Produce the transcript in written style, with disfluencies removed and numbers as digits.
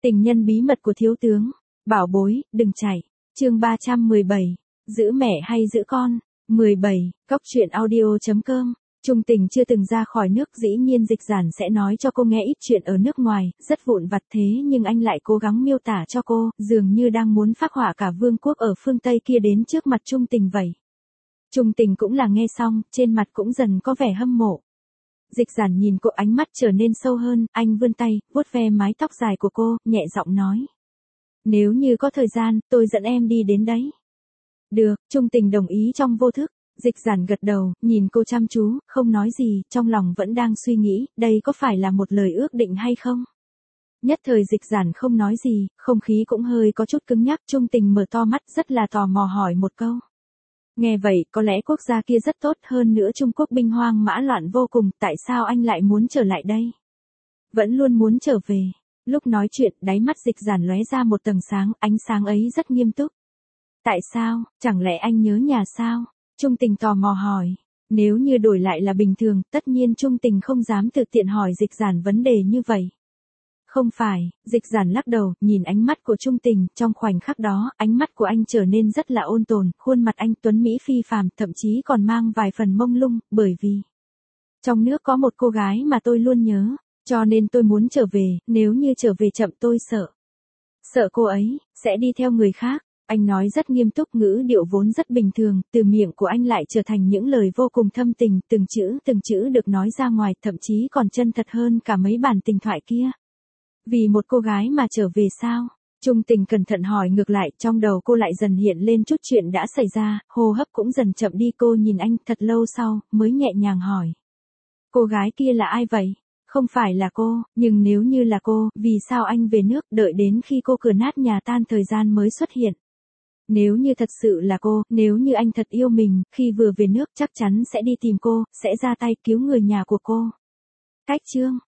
Tình nhân bí mật của thiếu tướng. Bảo bối, đừng chạy. Chương 317. Giữ mẹ hay giữ con? 17. Cóc truyện audio.com. Trung Tình chưa từng ra khỏi nước, dĩ nhiên Dịch Giản sẽ nói cho cô nghe ít chuyện ở nước ngoài, rất vụn vặt, thế nhưng anh lại cố gắng miêu tả cho cô, dường như đang muốn phác họa cả vương quốc ở phương Tây kia đến trước mặt Trung Tình vậy. Trung Tình cũng là nghe xong, trên mặt cũng dần có vẻ hâm mộ. Dịch Giản nhìn cô, ánh mắt trở nên sâu hơn, anh vươn tay, vuốt ve mái tóc dài của cô, nhẹ giọng nói. Nếu như có thời gian, tôi dẫn em đi đến đấy. Được, Trung Tình đồng ý trong vô thức. Dịch Giản gật đầu, nhìn cô chăm chú, không nói gì, trong lòng vẫn đang suy nghĩ, đây có phải là một lời ước định hay không? Nhất thời Dịch Giản không nói gì, không khí cũng hơi có chút cứng nhắc, Trung Tình mở to mắt rất là tò mò hỏi một câu. Nghe vậy, có lẽ quốc gia kia rất tốt, hơn nữa Trung Quốc binh hoang mã loạn vô cùng, tại sao anh lại muốn trở lại đây? Vẫn luôn muốn trở về. Lúc nói chuyện, đáy mắt Dịch Giản lóe ra một tầng sáng, ánh sáng ấy rất nghiêm túc. Tại sao, chẳng lẽ anh nhớ nhà sao? Trung Tình tò mò hỏi. Nếu như đổi lại là bình thường, tất nhiên Trung Tình không dám tự tiện hỏi Dịch Giản vấn đề như vậy. Không phải, Dịch Giản lắc đầu, nhìn ánh mắt của Trung Tình, trong khoảnh khắc đó, ánh mắt của anh trở nên rất là ôn tồn, khuôn mặt anh tuấn mỹ phi phàm, thậm chí còn mang vài phần mông lung, bởi vì trong nước có một cô gái mà tôi luôn nhớ, cho nên tôi muốn trở về, nếu như trở về chậm tôi sợ. Sợ cô ấy sẽ đi theo người khác. Anh nói rất nghiêm túc, ngữ điệu vốn rất bình thường, từ miệng của anh lại trở thành những lời vô cùng thâm tình, từng chữ được nói ra ngoài, thậm chí còn chân thật hơn cả mấy bản tình thoại kia. Vì một cô gái mà trở về sao? Trung Tình cẩn thận hỏi ngược lại, trong đầu cô lại dần hiện lên chút chuyện đã xảy ra, hô hấp cũng dần chậm đi, cô nhìn anh thật lâu sau, mới nhẹ nhàng hỏi. Cô gái kia là ai vậy? Không phải là cô, nhưng nếu như là cô, vì sao anh về nước đợi đến khi cô cửa nát nhà tan thời gian mới xuất hiện? Nếu như thật sự là cô, nếu như anh thật yêu mình, khi vừa về nước chắc chắn sẽ đi tìm cô, sẽ ra tay cứu người nhà của cô. Cách chương.